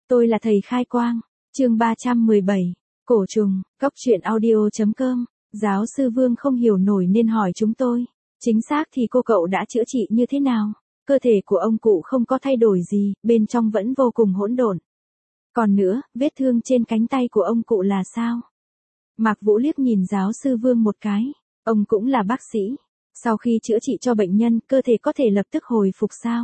Tôi là thầy khai quang. Chương 317. Cổ trùng, Góc truyện audio.com. Giáo sư Vương không hiểu nổi nên hỏi chúng tôi. Chính xác thì cô cậu đã chữa trị như thế nào? Cơ thể của ông cụ không có thay đổi gì, bên trong vẫn vô cùng hỗn độn. Còn nữa, vết thương trên cánh tay của ông cụ là sao? Mạc Vũ liếc nhìn giáo sư Vương một cái. Ông cũng là bác sĩ. Sau khi chữa trị cho bệnh nhân, cơ thể có thể lập tức hồi phục sao?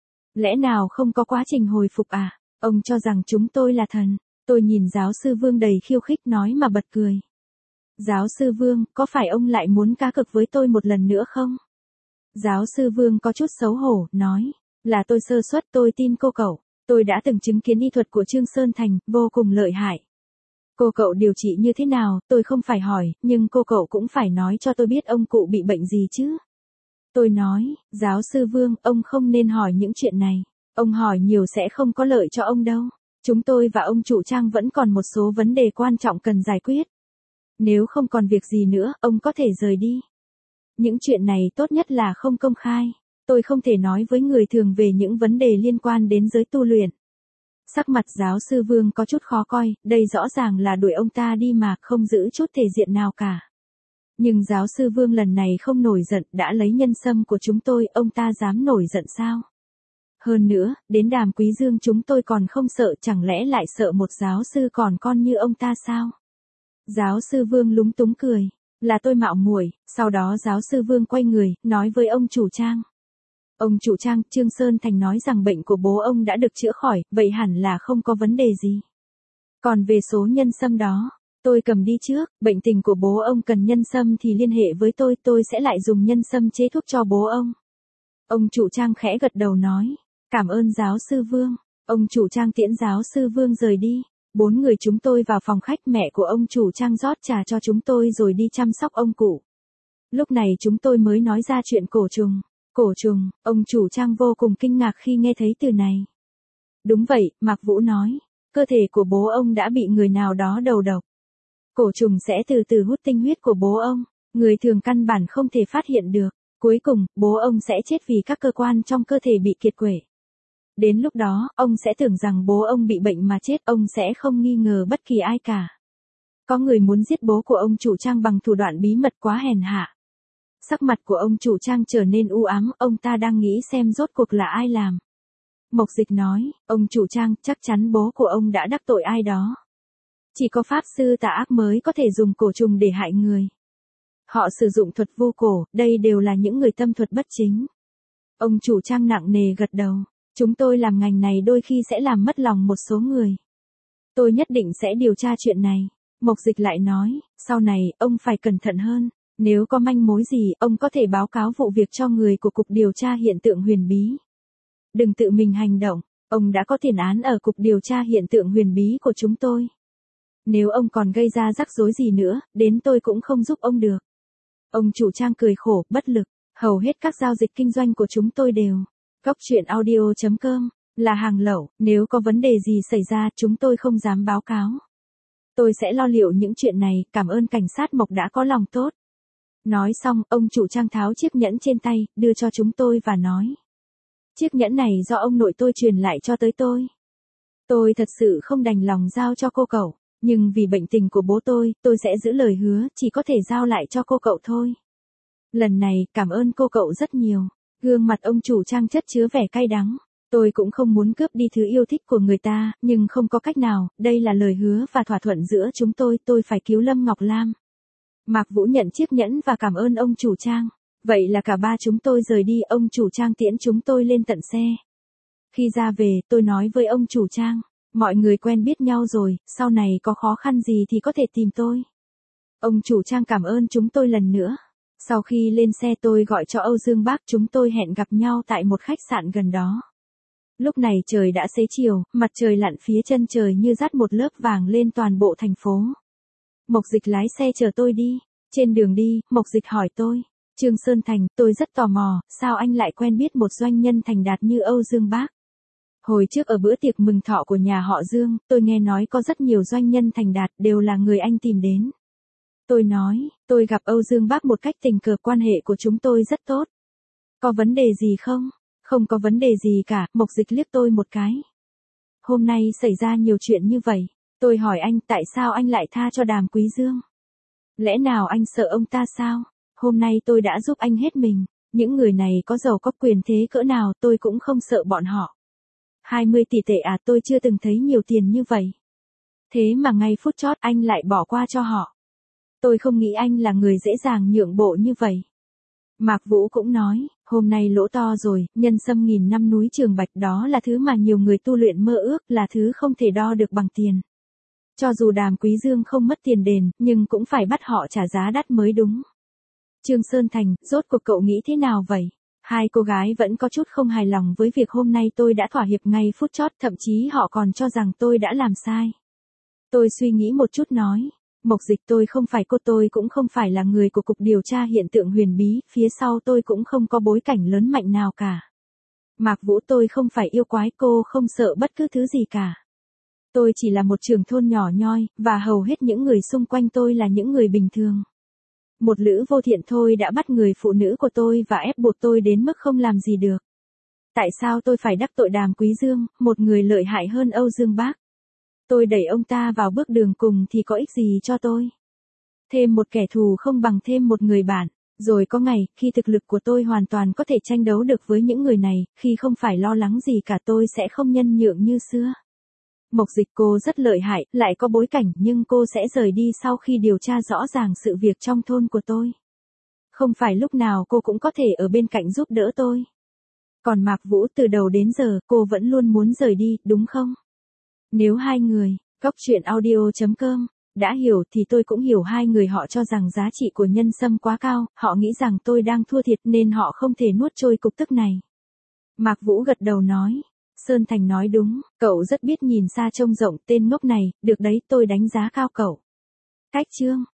Lẽ nào không có quá trình hồi phục à? Ông cho rằng chúng tôi là thần. Tôi nhìn giáo sư Vương đầy khiêu khích nói mà bật cười. Giáo sư Vương, có phải ông lại muốn cá cược với tôi một lần nữa không? Giáo sư Vương có chút xấu hổ, nói. Là tôi sơ suất, tôi tin cô cậu. Tôi đã từng chứng kiến y thuật của Trương Sơn Thành, vô cùng lợi hại. Cô cậu điều trị như thế nào, tôi không phải hỏi, nhưng cô cậu cũng phải nói cho tôi biết ông cụ bị bệnh gì chứ. Tôi nói, giáo sư Vương, ông không nên hỏi những chuyện này. Ông hỏi nhiều sẽ không có lợi cho ông đâu. Chúng tôi và ông chủ Trang vẫn còn một số vấn đề quan trọng cần giải quyết. Nếu không còn việc gì nữa, ông có thể rời đi. Những chuyện này tốt nhất là không công khai. Tôi không thể nói với người thường về những vấn đề liên quan đến giới tu luyện. Sắc mặt giáo sư Vương có chút khó coi, đây rõ ràng là đuổi ông ta đi mà không giữ chút thể diện nào cả. Nhưng giáo sư Vương lần này không nổi giận, đã lấy nhân sâm của chúng tôi, ông ta dám nổi giận sao? Hơn nữa, đến Đàm Quý Dương chúng tôi còn không sợ, chẳng lẽ lại sợ một giáo sư còn con như ông ta sao? Giáo sư Vương lúng túng cười, là tôi mạo muội. Sau đó giáo sư Vương quay người, nói với ông chủ Trang. Ông chủ Trang, Trương Sơn Thành nói rằng bệnh của bố ông đã được chữa khỏi, vậy hẳn là không có vấn đề gì. Còn về số nhân sâm đó, tôi cầm đi trước, bệnh tình của bố ông cần nhân sâm thì liên hệ với tôi sẽ lại dùng nhân sâm chế thuốc cho bố ông. Ông chủ Trang khẽ gật đầu nói, cảm ơn giáo sư Vương. Ông chủ Trang tiễn giáo sư Vương rời đi. 4 người chúng tôi vào phòng khách, mẹ của ông chủ Trang rót trà cho chúng tôi rồi đi chăm sóc ông cụ. Lúc này chúng tôi mới nói ra chuyện cổ trùng. Cổ trùng, ông chủ Trang vô cùng kinh ngạc khi nghe thấy từ này. Đúng vậy, Mạc Vũ nói, cơ thể của bố ông đã bị người nào đó đầu độc. Cổ trùng sẽ từ từ hút tinh huyết của bố ông, người thường căn bản không thể phát hiện được. Cuối cùng, bố ông sẽ chết vì các cơ quan trong cơ thể bị kiệt quệ. Đến lúc đó, ông sẽ tưởng rằng bố ông bị bệnh mà chết, ông sẽ không nghi ngờ bất kỳ ai cả. Có người muốn giết bố của ông chủ Trang bằng thủ đoạn bí mật quá hèn hạ. Sắc mặt của ông chủ Trang trở nên u ám, ông ta đang nghĩ xem rốt cuộc là ai làm. Mộc Dịch nói, ông chủ Trang, chắc chắn bố của ông đã đắc tội ai đó. Chỉ có pháp sư tà ác mới có thể dùng cổ trùng để hại người. Họ sử dụng thuật vu cổ, đây đều là những người tâm thuật bất chính. Ông chủ Trang nặng nề gật đầu. Chúng tôi làm ngành này đôi khi sẽ làm mất lòng một số người. Tôi nhất định sẽ điều tra chuyện này. Mộc Dịch lại nói, sau này, ông phải cẩn thận hơn. Nếu có manh mối gì, ông có thể báo cáo vụ việc cho người của Cục Điều tra Hiện tượng Huyền Bí. Đừng tự mình hành động, ông đã có tiền án ở Cục Điều tra Hiện tượng Huyền Bí của chúng tôi. Nếu ông còn gây ra rắc rối gì nữa, đến tôi cũng không giúp ông được. Ông chủ Trang cười khổ, bất lực, hầu hết các giao dịch kinh doanh của chúng tôi đều. Góc truyện audio.com, là hàng lậu, nếu có vấn đề gì xảy ra chúng tôi không dám báo cáo. Tôi sẽ lo liệu những chuyện này, cảm ơn cảnh sát Mộc đã có lòng tốt. Nói xong, ông chủ Trang tháo chiếc nhẫn trên tay, đưa cho chúng tôi và nói. Chiếc nhẫn này do ông nội tôi truyền lại cho tới tôi. Tôi thật sự không đành lòng giao cho cô cậu, nhưng vì bệnh tình của bố tôi sẽ giữ lời hứa, chỉ có thể giao lại cho cô cậu thôi. Lần này, cảm ơn cô cậu rất nhiều. Gương mặt ông chủ Trang chất chứa vẻ cay đắng. Tôi cũng không muốn cướp đi thứ yêu thích của người ta, nhưng không có cách nào, đây là lời hứa và thỏa thuận giữa chúng tôi phải cứu Lâm Ngọc Lam. Mạc Vũ nhận chiếc nhẫn và cảm ơn ông chủ Trang. Vậy là cả ba chúng tôi rời đi, ông chủ Trang tiễn chúng tôi lên tận xe. Khi ra về, tôi nói với ông chủ Trang, mọi người quen biết nhau rồi, sau này có khó khăn gì thì có thể tìm tôi. Ông chủ Trang cảm ơn chúng tôi lần nữa. Sau khi lên xe tôi gọi cho Âu Dương Bác, chúng tôi hẹn gặp nhau tại một khách sạn gần đó. Lúc này trời đã xế chiều, mặt trời lặn phía chân trời như dắt một lớp vàng lên toàn bộ thành phố. Mộc Dịch lái xe chờ tôi đi. Trên đường đi, Mộc Dịch hỏi tôi, Trương Sơn Thành, tôi rất tò mò, sao anh lại quen biết một doanh nhân thành đạt như Âu Dương Bác? Hồi trước ở bữa tiệc mừng thọ của nhà họ Dương, tôi nghe nói có rất nhiều doanh nhân thành đạt đều là người anh tìm đến. Tôi nói, tôi gặp Âu Dương Bác một cách tình cờ, quan hệ của chúng tôi rất tốt. Có vấn đề gì không? Không có vấn đề gì cả, Mộc Dịch liếc tôi một cái. Hôm nay xảy ra nhiều chuyện như vậy. Tôi hỏi anh tại sao anh lại tha cho Đàm Quý Dương? Lẽ nào anh sợ ông ta sao? Hôm nay tôi đã giúp anh hết mình. Những người này có giàu có quyền thế cỡ nào tôi cũng không sợ bọn họ. 20 tỷ tệ à, tôi chưa từng thấy nhiều tiền như vậy. Thế mà ngay phút chót anh lại bỏ qua cho họ. Tôi không nghĩ anh là người dễ dàng nhượng bộ như vậy. Mạc Vũ cũng nói, hôm nay lỗ to rồi, nhân sâm nghìn năm núi Trường Bạch đó là thứ mà nhiều người tu luyện mơ ước, là thứ không thể đo được bằng tiền. Cho dù Đàm Quý Dương không mất tiền đền, nhưng cũng phải bắt họ trả giá đắt mới đúng. Trương Sơn Thành, rốt cuộc cậu nghĩ thế nào vậy? Hai cô gái vẫn có chút không hài lòng với việc hôm nay tôi đã thỏa hiệp ngay phút chót, thậm chí họ còn cho rằng tôi đã làm sai. Tôi suy nghĩ một chút nói, Mộc Dịch, tôi không phải cô, tôi cũng không phải là người của Cục Điều tra Hiện tượng Huyền Bí, phía sau tôi cũng không có bối cảnh lớn mạnh nào cả. Mạc Vũ, tôi không phải yêu quái, cô không sợ bất cứ thứ gì cả. Tôi chỉ là một trưởng thôn nhỏ nhoi, và hầu hết những người xung quanh tôi là những người bình thường. Một lữ vô thiện thôi đã bắt người phụ nữ của tôi và ép buộc tôi đến mức không làm gì được. Tại sao tôi phải đắc tội Đàm Quý Dương, một người lợi hại hơn Âu Dương Bác? Tôi đẩy ông ta vào bước đường cùng thì có ích gì cho tôi? Thêm một kẻ thù không bằng thêm một người bạn. Rồi có ngày, khi thực lực của tôi hoàn toàn có thể tranh đấu được với những người này, khi không phải lo lắng gì cả, tôi sẽ không nhân nhượng như xưa. Mộc Dịch, cô rất lợi hại, lại có bối cảnh, nhưng cô sẽ rời đi sau khi điều tra rõ ràng sự việc trong thôn của tôi. Không phải lúc nào cô cũng có thể ở bên cạnh giúp đỡ tôi. Còn Mạc Vũ, từ đầu đến giờ, cô vẫn luôn muốn rời đi, đúng không? Nếu hai người, goctruyện.audio.com, đã hiểu thì tôi cũng hiểu hai người. Họ cho rằng giá trị của nhân sâm quá cao, họ nghĩ rằng tôi đang thua thiệt nên họ không thể nuốt trôi cục tức này. Mạc Vũ gật đầu nói, Sơn Thành nói đúng, cậu rất biết nhìn xa trông rộng, tên ngốc này, được đấy, tôi đánh giá cao cậu. Cách chương